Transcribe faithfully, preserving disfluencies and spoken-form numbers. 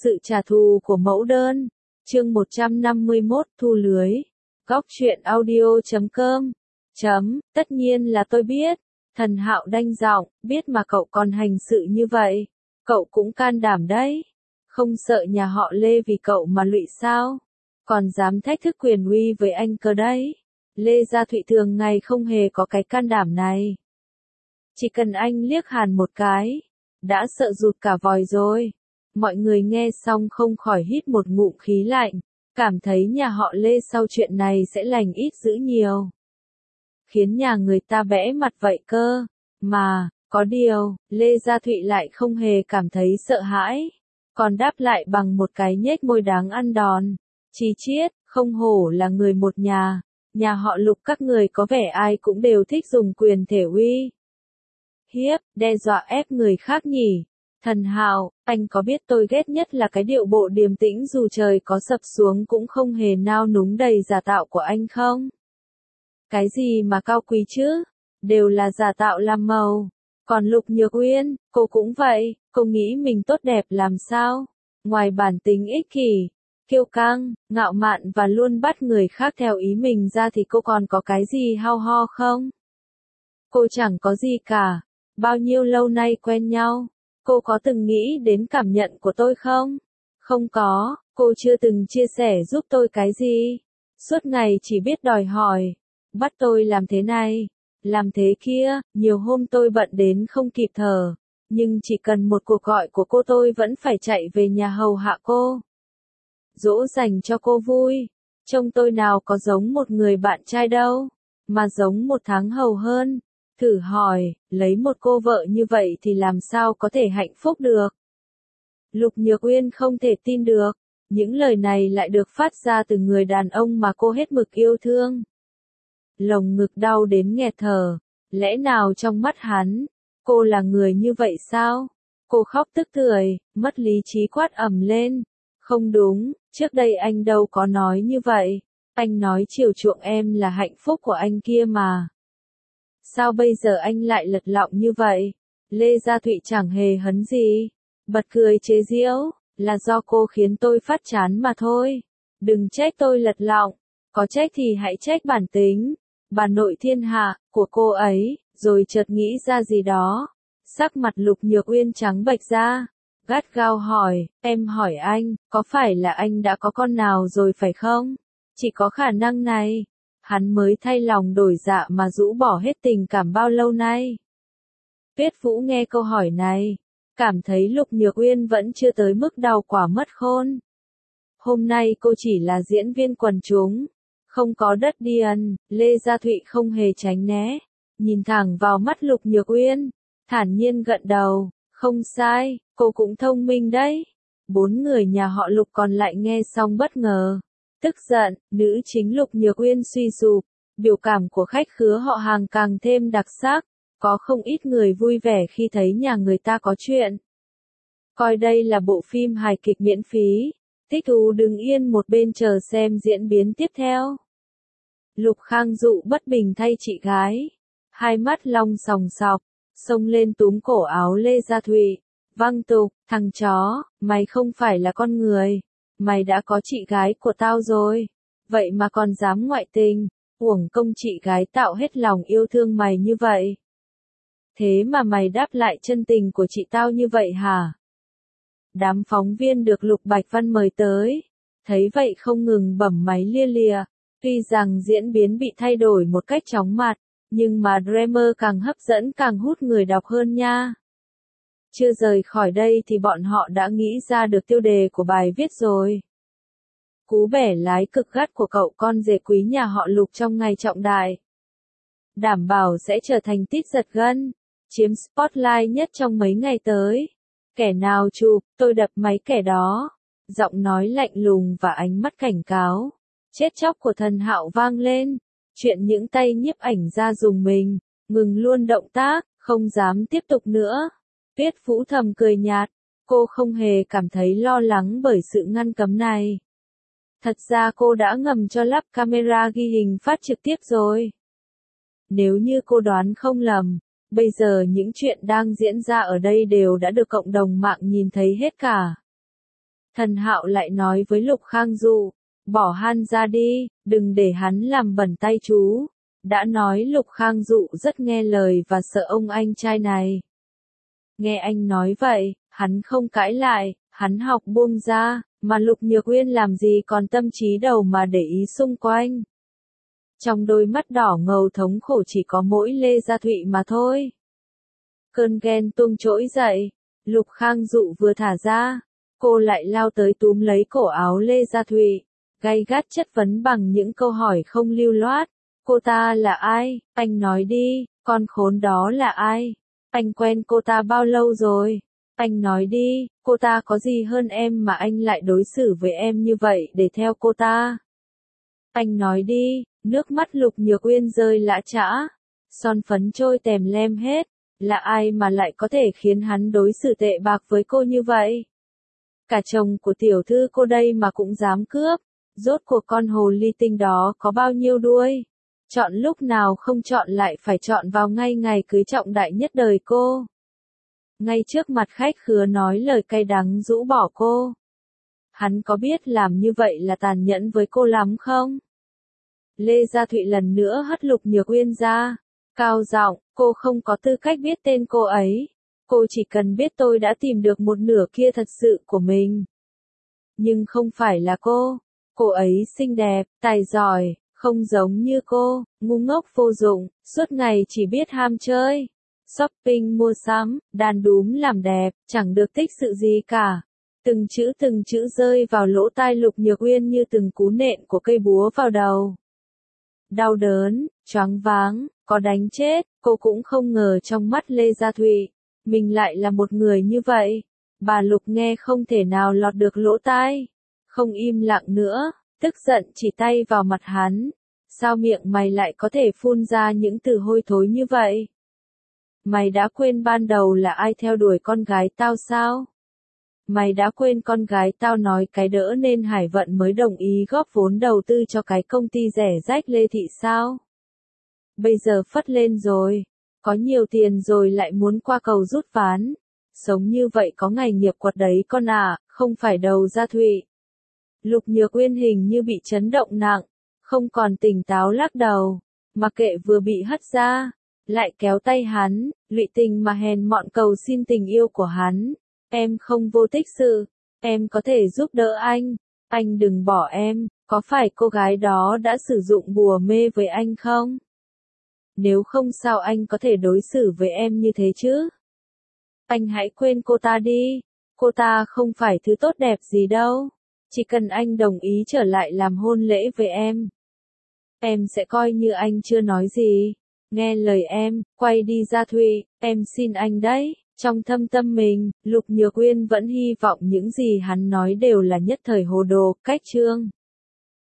Sự trả thù của mẫu đơn. Chương một trăm năm mươi mốt thu lưới. Góc truyện audio chấm com. Chấm, tất nhiên là tôi biết. Thần Hạo đanh giọng, biết mà cậu còn hành sự như vậy. Cậu cũng can đảm đấy. Không sợ nhà họ Lê vì cậu mà lụy sao? Còn dám thách thức quyền uy với anh cơ đấy. Lê Gia Thụy thường ngày không hề có cái can đảm này. Chỉ cần anh liếc Hàn một cái, đã sợ rụt cả vòi rồi. Mọi người nghe xong không khỏi hít một ngụm khí lạnh, cảm thấy nhà họ Lê sau chuyện này sẽ lành ít dữ nhiều. Khiến nhà người ta bẽ mặt vậy cơ, mà, có điều, Lê Gia Thụy lại không hề cảm thấy sợ hãi, còn đáp lại bằng một cái nhếch môi đáng ăn đòn. Chi chiết, không hổ là người một nhà, nhà họ Lục các người có vẻ ai cũng đều thích dùng quyền thể uy hiếp, đe dọa ép người khác nhỉ. Thần Hạo, anh có biết tôi ghét nhất là cái điệu bộ điềm tĩnh dù trời có sập xuống cũng không hề nao núng đầy giả tạo của anh không? Cái gì mà cao quý chứ? Đều là giả tạo làm màu. Còn Lục Nhược Uyên, cô cũng vậy, cô nghĩ mình tốt đẹp làm sao? Ngoài bản tính ích kỷ, kiêu căng, ngạo mạn và luôn bắt người khác theo ý mình ra thì cô còn có cái gì hao ho không? Cô chẳng có gì cả. Bao nhiêu lâu nay quen nhau, cô có từng nghĩ đến cảm nhận của tôi không? Không có, cô chưa từng chia sẻ giúp tôi cái gì. Suốt ngày chỉ biết đòi hỏi, bắt tôi làm thế này, làm thế kia, nhiều hôm tôi bận đến không kịp thở, nhưng chỉ cần một cuộc gọi của cô tôi vẫn phải chạy về nhà hầu hạ cô. Dỗ dành cho cô vui, trông tôi nào có giống một người bạn trai đâu, mà giống một tháng hầu hơn. Thử hỏi, lấy một cô vợ như vậy thì làm sao có thể hạnh phúc được? Lục Nhược Uyên không thể tin được, những lời này lại được phát ra từ người đàn ông mà cô hết mực yêu thương. Lồng ngực đau đến nghẹt thở, lẽ nào trong mắt hắn, cô là người như vậy sao? Cô khóc tức tưởi, mất lý trí quát ầm lên. Không đúng, trước đây anh đâu có nói như vậy, anh nói chiều chuộng em là hạnh phúc của anh kia mà. Sao bây giờ anh lại lật lọng như vậy? Lê Gia Thụy chẳng hề hấn gì. Bật cười chế giễu, là do cô khiến tôi phát chán mà thôi. Đừng trách tôi lật lọng, có trách thì hãy trách bản tính, bà nội thiên hạ, của cô ấy, rồi chợt nghĩ ra gì đó. Sắc mặt Lục Nhược Uyên trắng bệch ra, gắt gao hỏi, em hỏi anh, có phải là anh đã có con nào rồi phải không? Chỉ có khả năng này. Hắn mới thay lòng đổi dạ mà rũ bỏ hết tình cảm bao lâu nay. Tuyết Vũ nghe câu hỏi này, cảm thấy Lục Nhược Uyên vẫn chưa tới mức đau quả mất khôn. Hôm nay cô chỉ là diễn viên quần chúng, không có đất điền. Lê Gia Thụy không hề tránh né, nhìn thẳng vào mắt Lục Nhược Uyên, thản nhiên gật đầu, không sai, cô cũng thông minh đấy. Bốn người nhà họ Lục còn lại nghe xong bất ngờ. Tức giận, nữ chính Lục Nhược Uyên suy sụp, biểu cảm của khách khứa họ hàng càng thêm đặc sắc, có không ít người vui vẻ khi thấy nhà người ta có chuyện. Coi đây là bộ phim hài kịch miễn phí, thích thú đứng yên một bên chờ xem diễn biến tiếp theo. Lục Khang Dụ bất bình thay chị gái, hai mắt long sòng sọc, xông lên túm cổ áo Lê Gia Thụy, văng tục, thằng chó, mày không phải là con người. Mày đã có chị gái của tao rồi, vậy mà còn dám ngoại tình, uổng công chị gái tạo hết lòng yêu thương mày như vậy. Thế mà mày đáp lại chân tình của chị tao như vậy hả? Đám phóng viên được Lục Bạch Văn mời tới, thấy vậy không ngừng bẩm máy lia lịa, tuy rằng diễn biến bị thay đổi một cách chóng mặt, nhưng mà Dreamer càng hấp dẫn càng hút người đọc hơn nha. Chưa rời khỏi đây thì bọn họ đã nghĩ ra được tiêu đề của bài viết rồi. Cú bẻ lái cực gắt của cậu con rể quý nhà họ Lục trong ngày trọng đại. Đảm bảo sẽ trở thành tít giật gân, chiếm spotlight nhất trong mấy ngày tới. Kẻ nào chụp, tôi đập máy kẻ đó. Giọng nói lạnh lùng và ánh mắt cảnh cáo. Chết chóc của Thần Hạo vang lên. Chuyện những tay nhiếp ảnh ra dùng mình, ngừng luôn động tác, không dám tiếp tục nữa. Tuyết Vũ thầm cười nhạt, cô không hề cảm thấy lo lắng bởi sự ngăn cấm này. Thật ra cô đã ngầm cho lắp camera ghi hình phát trực tiếp rồi. Nếu như cô đoán không lầm, bây giờ những chuyện đang diễn ra ở đây đều đã được cộng đồng mạng nhìn thấy hết cả. Thần Hạo lại nói với Lục Khang Dụ, bỏ hắn ra đi, đừng để hắn làm bẩn tay chú. Đã nói Lục Khang Dụ rất nghe lời và sợ ông anh trai này. Nghe anh nói vậy, hắn không cãi lại, hắn học buông ra, mà Lục Nhược Uyên làm gì còn tâm trí đầu mà để ý xung quanh. Trong đôi mắt đỏ ngầu thống khổ chỉ có mỗi Lê Gia Thụy mà thôi. Cơn ghen tuông trỗi dậy, Lục Khang Dụ vừa thả ra, cô lại lao tới túm lấy cổ áo Lê Gia Thụy, gay gắt chất vấn bằng những câu hỏi không lưu loát. Cô ta là ai? Anh nói đi, con khốn đó là ai? Anh quen cô ta bao lâu rồi? Anh nói đi, cô ta có gì hơn em mà anh lại đối xử với em như vậy để theo cô ta? Anh nói đi, nước mắt Lục Nhược Uyên rơi lã chã, son phấn trôi tèm lem hết, là ai mà lại có thể khiến hắn đối xử tệ bạc với cô như vậy? Cả chồng của tiểu thư cô đây mà cũng dám cướp, rốt cuộc con hồ ly tinh đó có bao nhiêu đuôi? Chọn lúc nào không chọn lại phải chọn vào ngay ngày cưới trọng đại nhất đời cô. Ngay trước mặt khách khứa nói lời cay đắng rũ bỏ cô. Hắn có biết làm như vậy là tàn nhẫn với cô lắm không? Lê Gia Thụy lần nữa hất Lục Nhược Uyên ra, cao giọng, cô không có tư cách biết tên cô ấy. Cô chỉ cần biết tôi đã tìm được một nửa kia thật sự của mình. Nhưng không phải là cô. Cô ấy xinh đẹp, tài giỏi, không giống như cô, ngu ngốc vô dụng, suốt ngày chỉ biết ham chơi. Shopping mua sắm, đàn đúm làm đẹp, chẳng được thích sự gì cả. Từng chữ từng chữ rơi vào lỗ tai Lục Nhược Uyên như từng cú nện của cây búa vào đầu. Đau đớn, choáng váng, có đánh chết, cô cũng không ngờ trong mắt Lê Gia Thụy, mình lại là một người như vậy. Bà Lục nghe không thể nào lọt được lỗ tai, không im lặng nữa, tức giận chỉ tay vào mặt hắn. Sao miệng mày lại có thể phun ra những từ hôi thối như vậy? Mày đã quên ban đầu là ai theo đuổi con gái tao sao? Mày đã quên con gái tao nói cái đỡ nên Hải Vận mới đồng ý góp vốn đầu tư cho cái công ty rẻ rách Lê Thị sao? Bây giờ phất lên rồi, có nhiều tiền rồi lại muốn qua cầu rút ván. Sống như vậy có ngày nghiệp quật đấy con à, không phải đầu Gia Thụy. Lục Nhược Uyên hình như bị chấn động nặng, không còn tỉnh táo lắc đầu, mặc kệ vừa bị hất ra, lại kéo tay hắn, lụy tình mà hèn mọn cầu xin tình yêu của hắn. Em không vô tích sự, em có thể giúp đỡ anh, anh đừng bỏ em, có phải cô gái đó đã sử dụng bùa mê với anh không? Nếu không sao anh có thể đối xử với em như thế chứ? Anh hãy quên cô ta đi, cô ta không phải thứ tốt đẹp gì đâu, chỉ cần anh đồng ý trở lại làm hôn lễ với em. Em sẽ coi như anh chưa nói gì, nghe lời em, quay đi Gia Thụy, em xin anh đấy. Trong thâm tâm mình, Lục Nhược Uyên vẫn hy vọng những gì hắn nói đều là nhất thời hồ đồ, cách chương.